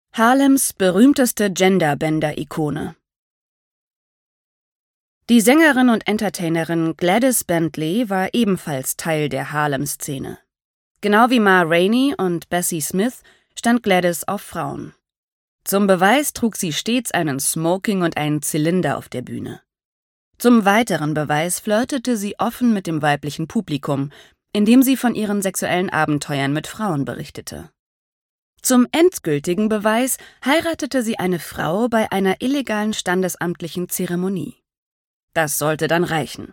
Harlems berühmteste Genderbender-Ikone. Die Sängerin und Entertainerin Gladys Bentley war ebenfalls Teil der Harlem-Szene. Genau wie Ma Rainey und Bessie Smith stand Gladys auf Frauen. Zum Beweis trug sie stets einen Smoking und einen Zylinder auf der Bühne. Zum weiteren Beweis flirtete sie offen mit dem weiblichen Publikum, indem sie von ihren sexuellen Abenteuern mit Frauen berichtete. Zum endgültigen Beweis heiratete sie eine Frau bei einer illegalen standesamtlichen Zeremonie. Das sollte dann reichen.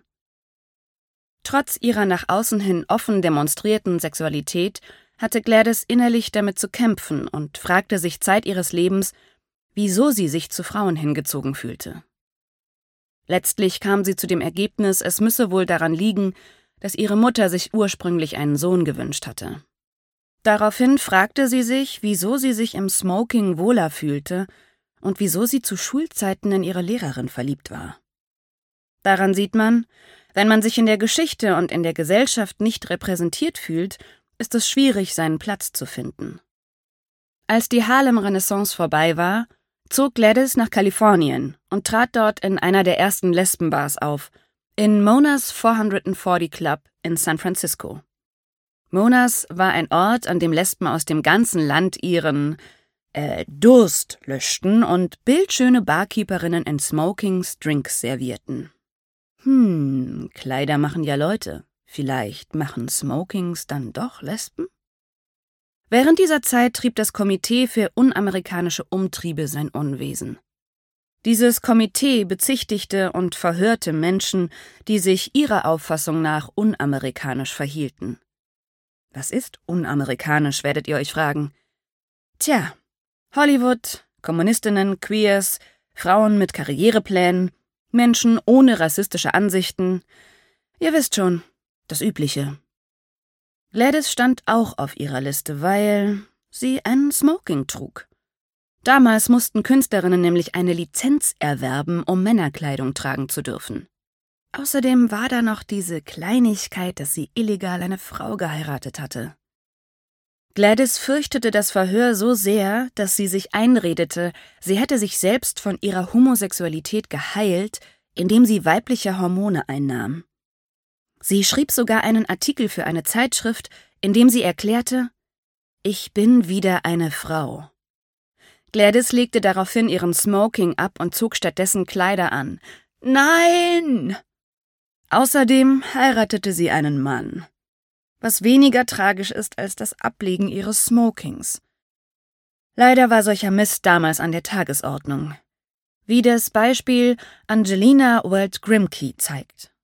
Trotz ihrer nach außen hin offen demonstrierten Sexualität hatte Gladys innerlich damit zu kämpfen und fragte sich Zeit ihres Lebens, wieso sie sich zu Frauen hingezogen fühlte. Letztlich kam sie zu dem Ergebnis, es müsse wohl daran liegen, dass ihre Mutter sich ursprünglich einen Sohn gewünscht hatte. Daraufhin fragte sie sich, wieso sie sich im Smoking wohler fühlte und wieso sie zu Schulzeiten in ihre Lehrerin verliebt war. Daran sieht man, wenn man sich in der Geschichte und in der Gesellschaft nicht repräsentiert fühlt, ist es schwierig, seinen Platz zu finden. Als die Harlem-Renaissance vorbei war, zog Gladys nach Kalifornien und trat dort in einer der ersten Lesbenbars auf, in Mona's 440 Club in San Francisco. Mona's war ein Ort, an dem Lesben aus dem ganzen Land ihren Durst löschten und bildschöne Barkeeperinnen in Smokings Drinks servierten. Kleider machen ja Leute. Vielleicht machen Smokings dann doch Lesben? Während dieser Zeit trieb das Komitee für unamerikanische Umtriebe sein Unwesen. Dieses Komitee bezichtigte und verhörte Menschen, die sich ihrer Auffassung nach unamerikanisch verhielten. Was ist unamerikanisch, werdet ihr euch fragen? Tja, Hollywood, Kommunistinnen, Queers, Frauen mit Karriereplänen, Menschen ohne rassistische Ansichten. Ihr wisst schon, das Übliche. Gladys stand auch auf ihrer Liste, weil sie einen Smoking trug. Damals mussten Künstlerinnen nämlich eine Lizenz erwerben, um Männerkleidung tragen zu dürfen. Außerdem war da noch diese Kleinigkeit, dass sie illegal eine Frau geheiratet hatte. Gladys fürchtete das Verhör so sehr, dass sie sich einredete, sie hätte sich selbst von ihrer Homosexualität geheilt, indem sie weibliche Hormone einnahm. Sie schrieb sogar einen Artikel für eine Zeitschrift, in dem sie erklärte: »Ich bin wieder eine Frau.« Gladys legte daraufhin ihren Smoking ab und zog stattdessen Kleider an. Nein! Außerdem heiratete sie einen Mann, was weniger tragisch ist als das Ablegen ihres Smokings. Leider war solcher Mist damals an der Tagesordnung, wie das Beispiel Angelina Weld Grimke zeigt.